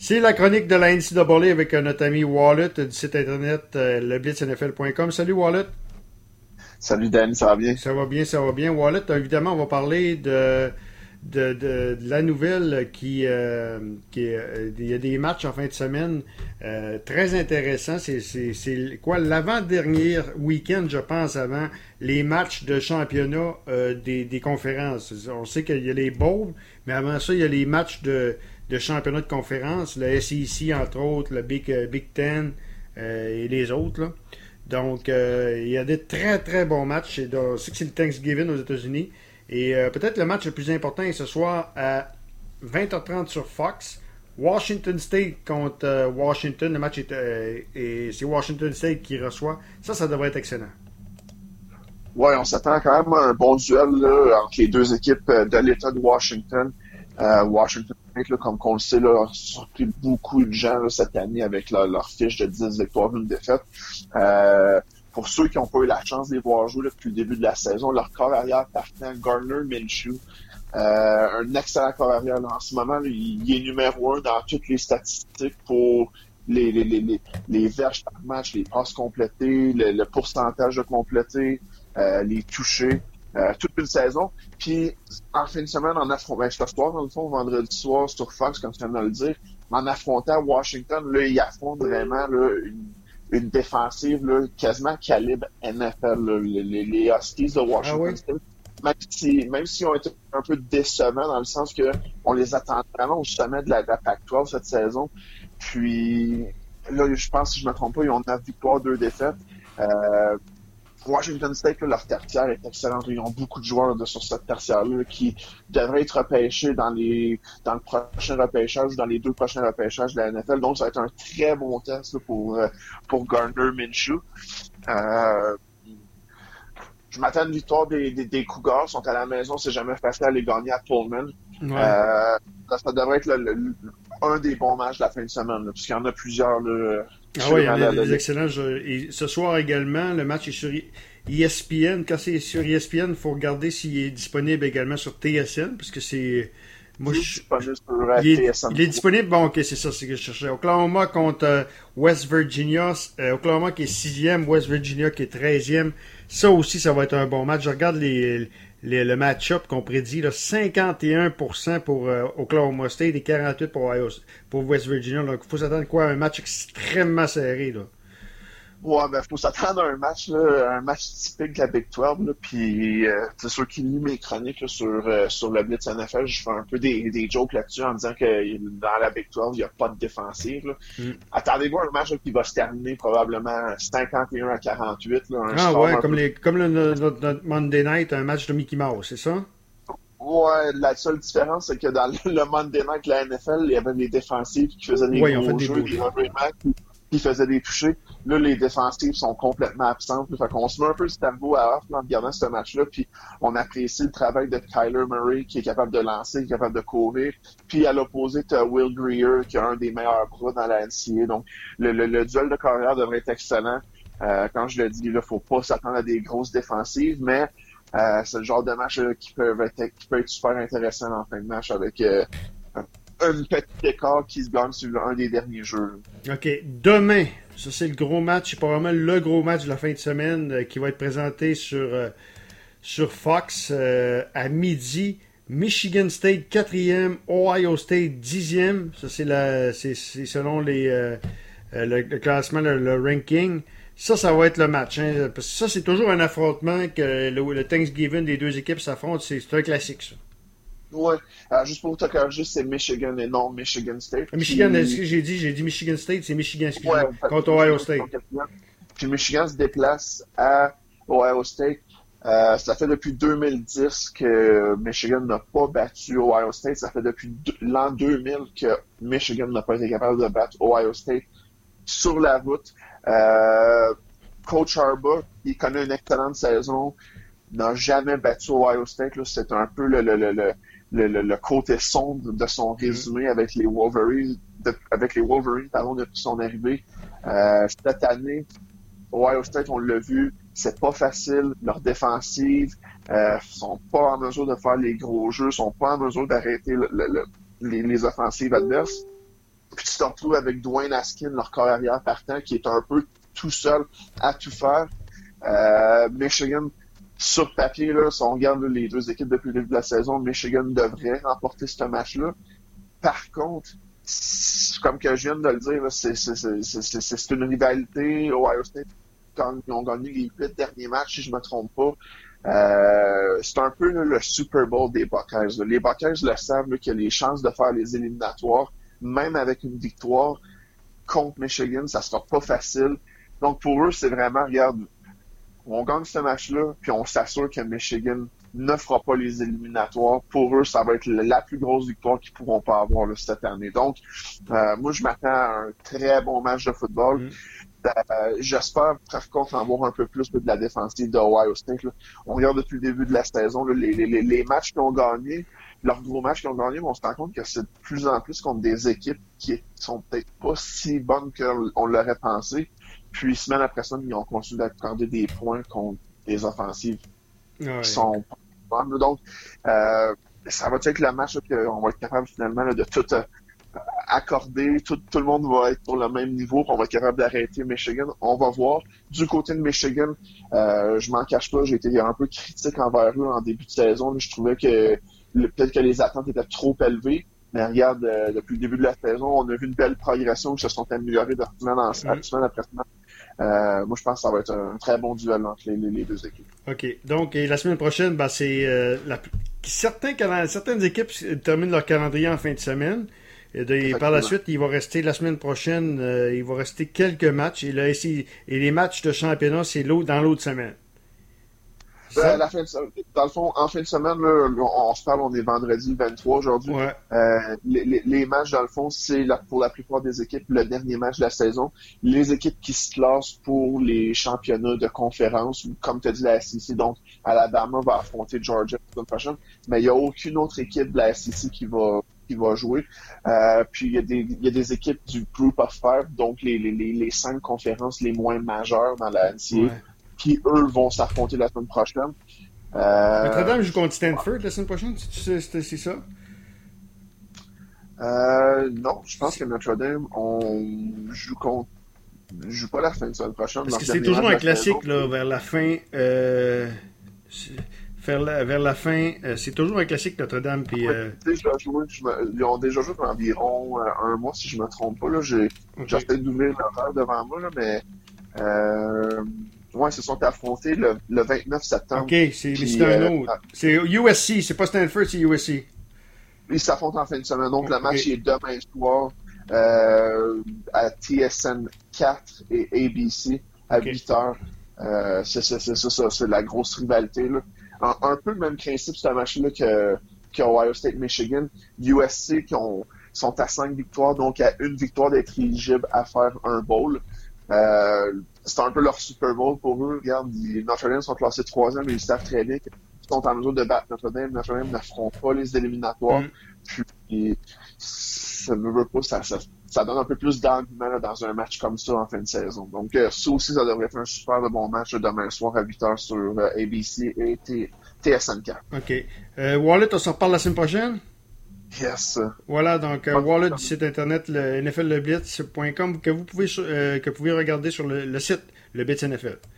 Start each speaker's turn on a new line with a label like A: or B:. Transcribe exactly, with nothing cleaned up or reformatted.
A: C'est la chronique de la N C A A avec notre ami Wallet du site internet euh, le blitz n f l point com. Salut Wallet.
B: Salut Dan, ça va bien?
A: Ça va bien, ça va bien. Wallet, évidemment, on va parler de, de, de, de la nouvelle qui, euh, qui euh, il y a des matchs en fin de semaine euh, très intéressants. C'est, c'est, c'est quoi l'avant-dernier week-end, je pense, avant les matchs de championnat euh, des, des conférences. On sait qu'il y a les bowls, mais avant ça, il y a les matchs de de championnat de conférence, le S E C entre autres, le Big, euh, Big Ten euh, et les autres. Là. Donc, euh, il y a des très très bons matchs. Et on sait que c'est le Thanksgiving aux États-Unis. Et euh, peut-être le match le plus important est ce soir à vingt heures trente sur Fox. Washington State contre euh, Washington. Le match est, euh, et c'est Washington State qui reçoit. Ça, ça devrait être excellent.
B: Ouais, on s'attend quand même à un bon duel là, entre les deux équipes de l'État de Washington. Euh, Washington State, là, comme on le sait, là, a surpris beaucoup de gens là, cette année avec leur, leur fiche de dix victoires, une défaite. Euh, pour ceux qui n'ont pas eu la chance de les voir jouer là, depuis le début de la saison, leur corps arrière partant, Gardner Minshew, euh, un excellent corps arrière. Là, en ce moment, là, il, il est numéro un dans toutes les statistiques pour les, les, les, les, les verges par match, les passes complétées, le, le pourcentage de complétés, euh, les touchés. Euh, toute une saison. Puis, en fin de semaine, en affrontant, ben, ce soir, dans le fond, vendredi soir, sur Fox, comme tu viens de le dire, en affrontant Washington, là, il affronte vraiment là, une, une défensive là, quasiment calibre N F L, là, les, les Huskies de Washington
A: Ah oui?
B: State. Même si, même s'ils ont été un peu décevants dans le sens que on les attend vraiment au sommet de la, de la Pac douze cette saison. Puis, là, je pense, si je ne me trompe pas, ils ont neuf victoires, deux défaites. Euh, Washington State, là, leur tertiaire est excellente. Ils ont beaucoup de joueurs de, sur cette tertiaire-là qui devraient être repêchés dans les dans le prochain repêchage ou dans les deux prochains repêchages de la N F L. Donc, ça va être un très bon test là, pour, pour Gardner Minshew. Euh, je m'attends à une victoire des, des, des Cougars. Ils sont à la maison. C'est jamais facile à les gagner à Pullman.
A: Ouais.
B: Euh, ça, ça devrait être le, le, le, un des bons matchs de la fin de semaine, là, puisqu'il y en a plusieurs. Là,
A: ah oui, il y en a des excellents. Je, et ce soir également, le match est sur E S P N. Quand c'est sur E S P N, il faut regarder s'il est disponible également sur T S N, parce que c'est... Moi,
B: il,
A: je,
B: est sur, euh,
A: il, est,
B: T S N.
A: il est disponible. Bon, ok, c'est ça, c'est ce que je cherchais. Oklahoma contre euh, West Virginia. Euh, Oklahoma qui est sixième, West Virginia qui est treizième. Ça aussi, ça va être un bon match. Je regarde les, les, le match-up qu'on prédit. Là, cinquante et un pour cent pour euh, Oklahoma State et quarante-huit pour Ohio, pour West Virginia. Donc, il faut s'attendre quoi? Un match extrêmement serré. Là.
B: Ouais, ben, faut s'attendre à un match, là, un match typique de la Big douze, là, puis euh, c'est sûr qu'il lit mes chroniques là, sur, euh, sur le Blitz N F L, je fais un peu des, des jokes là-dessus en disant que dans la Big douze, il n'y a pas de défensive. Là. Mm. Attendez-vous à un match là, qui va se terminer probablement cinquante et un à quarante-huit. Là, un
A: ah ouais, comme,
B: peu...
A: les, comme le, notre, notre Monday Night, un match de Mickey Mouse, c'est ça?
B: Ouais, la seule différence, c'est que dans le Monday Night de la N F L, il y avait des défensives qui faisaient des
A: ouais,
B: gros
A: des
B: jeux, des running qui, qui faisaient des touchés. Là, les défensives sont complètement absentes. Fait qu'on se met un peu le tableau à off en regardant ce match-là, puis on apprécie le travail de Kyler Murray, qui est capable de lancer, qui est capable de courir. Puis à l'opposé, tu as Will Grier, qui a un des meilleurs bras dans la N C A A. Donc, le, le, le duel de carrière devrait être excellent. Euh, quand je le dis, il ne faut pas s'attendre à des grosses défensives, mais Euh, c'est le genre de match euh, qui, peut être, qui peut être super intéressant en fin de match avec euh, un, un petit écart qui se gagne sur un des derniers jeux.
A: OK. Demain, ça c'est le gros match, c'est probablement le gros match de la fin de semaine euh, qui va être présenté sur, euh, sur Fox euh, à midi. Michigan State quatrième, Ohio State dixième. Ça c'est, la, c'est, c'est selon les, euh, le, le classement, le, le ranking. Ça, ça va être le match. Hein, parce que ça, c'est toujours un affrontement que le, le Thanksgiving des deux équipes s'affrontent. C'est, c'est un classique, ça.
B: Ouais. Alors, juste pour te corriger, c'est Michigan et non Michigan State.
A: Michigan,
B: puis...
A: ce que j'ai dit, j'ai dit Michigan State, c'est Michigan
B: ouais,
A: contre Ohio State.
B: Puis Michigan se déplace à Ohio State. Euh, ça fait depuis deux mille dix que Michigan n'a pas battu Ohio State. Ça fait depuis l'an deux mille que Michigan n'a pas été capable de battre Ohio State sur la route. Euh, Coach Harbaugh, il connaît une excellente saison, n'a jamais battu Ohio State. Là, c'est un peu le, le, le, le, le, le côté sombre de son résumé avec les Wolverines, de, avec les Wolverines pardon, depuis son arrivée. Euh, cette année, Ohio State, on l'a vu, c'est pas facile. Leur défensive euh, sont pas en mesure de faire les gros jeux, sont pas en mesure d'arrêter le, le, le, les, les offensives adverses. Puis tu se retrouvent avec Dwayne Haskins, leur corps arrière partant, qui est un peu tout seul à tout faire. Euh, Michigan, sur papier, là, si on regarde là, les deux équipes depuis le début de la saison, Michigan devrait remporter ce match-là. Par contre, comme que je viens de le dire, là, c'est, c'est, c'est, c'est, c'est une rivalité. Ohio State, quand ils ont gagné les huit derniers matchs, si je me trompe pas, euh, c'est un peu là, le Super Bowl des Buckeyes. Là. Les Buckeyes le savent là, qu'il y a les chances de faire les éliminatoires, même avec une victoire contre Michigan, ça sera pas facile. Donc pour eux, c'est vraiment, regarde, on gagne ce match-là, puis on s'assure que Michigan ne fera pas les éliminatoires. Pour eux, ça va être la plus grosse victoire qu'ils pourront pas avoir là, cette année. Donc, euh, moi, je m'attends à un très bon match de football. Mm. Euh, j'espère, par contre, en voir un peu plus de la défensive de Ohio State. Là. On regarde depuis le début de la saison, là, les, les, les matchs qu'ils ont gagnés, leurs gros matchs qu'ils ont gagnés, on se rend compte que c'est de plus en plus contre des équipes qui sont peut-être pas si bonnes qu'on l'aurait pensé. Puis, semaine après semaine, ils ont continué d'accorder des points contre des offensives ouais. qui sont pas bonnes. Donc, euh, ça va être le match là, qu'on va être capable finalement là, de tout euh, accorder. Tout, tout le monde va être sur le même niveau. On va être capable d'arrêter Michigan. On va voir. Du côté de Michigan, euh, je m'en cache pas, j'ai été un peu critique envers eux en début de saison. Là, je trouvais que le, peut-être que les attentes étaient trop élevées. Mais regarde, euh, depuis le début de la saison, on a vu une belle progression, qui se sont améliorés de semaine en mm. semaine après semaine. Euh, moi, je pense que ça va être un, un très bon duel entre les, les, les deux équipes.
A: OK. Donc, et la semaine prochaine, ben, c'est euh, la, certains, certaines équipes terminent leur calendrier en fin de semaine. Et, de, et par la suite, il va rester la semaine prochaine, euh, il va rester quelques matchs. Et, là, ici, et les matchs de championnat, c'est l'autre, dans l'autre semaine.
B: Euh, la fin de, dans le fond, en fin de semaine, là, on, on se parle, on est vendredi vingt-trois aujourd'hui.
A: Ouais.
B: Euh, les, les, les matchs, dans le fond, c'est la, pour la plupart des équipes le dernier match de la saison. Les équipes qui se classent pour les championnats de conférence, comme tu as dit, la S E C, donc Alabama va affronter Georgia la semaine prochaine, mais il n'y a aucune autre équipe de la S E C qui va qui va jouer. Euh, puis il y a des il y a des équipes du Group of Five, donc les, les, les, les cinq conférences les moins majeures dans la N C A A. Ouais. Qui, eux, vont s'affronter la semaine prochaine. Euh...
A: Notre-Dame joue contre Stanford la semaine prochaine, c'est, c'est, c'est ça?
B: Euh, non, je pense que Notre-Dame, on joue contre... joue pas la fin de semaine prochaine.
A: Parce que c'est toujours un classique, là, vers la fin... Euh... Vers la, vers la fin, euh, c'est toujours un classique Notre-Dame. Puis, euh...
B: oui, joué, me... Ils ont déjà joué pendant environ euh, un mois, si je me trompe pas. Là. J'ai okay. J'essaie d'ouvrir l'horaire devant moi, là, mais... Euh... Ouais, ils se sont affrontés le, le vingt-neuf septembre.
A: OK, c'est, puis, c'est un autre. Euh, c'est U S C, c'est pas Stanford, c'est U S C.
B: Ils s'affrontent en fin de semaine. Donc, okay. Le match est demain soir euh, à T S N quatre et A B C à okay. huit heures. Euh, c'est, c'est, c'est, c'est ça, c'est la grosse rivalité. Là. Un, un peu le même principe, ce match-là, que, que Ohio State-Michigan. U S C qui ont, sont à cinq victoires, donc à une victoire d'être éligible à faire un bowl. Euh, c'est un peu leur Super Bowl pour eux. Regarde, les Notre-Dame sont classés troisième et ils savent très bien qu'ils sont en mesure de battre Notre-Dame. Notre-Dame ne feront pas les éliminatoires. Mm. Puis, ça ne veut pas, ça, ça, ça donne un peu plus d'engouement là, dans un match comme ça en fin de saison. Donc, euh, ça aussi, ça devrait être un super de bon match demain soir à huit heures sur euh, A B C et T- TSN quatre.
A: OK. Euh, Wallet, on s'en reparle la semaine prochaine?
B: Yes.
A: Voilà, donc euh, Wallet du site internet le N F L le blitz point com que vous pouvez euh, que vous pouvez regarder sur le, le site le Blitz N F L.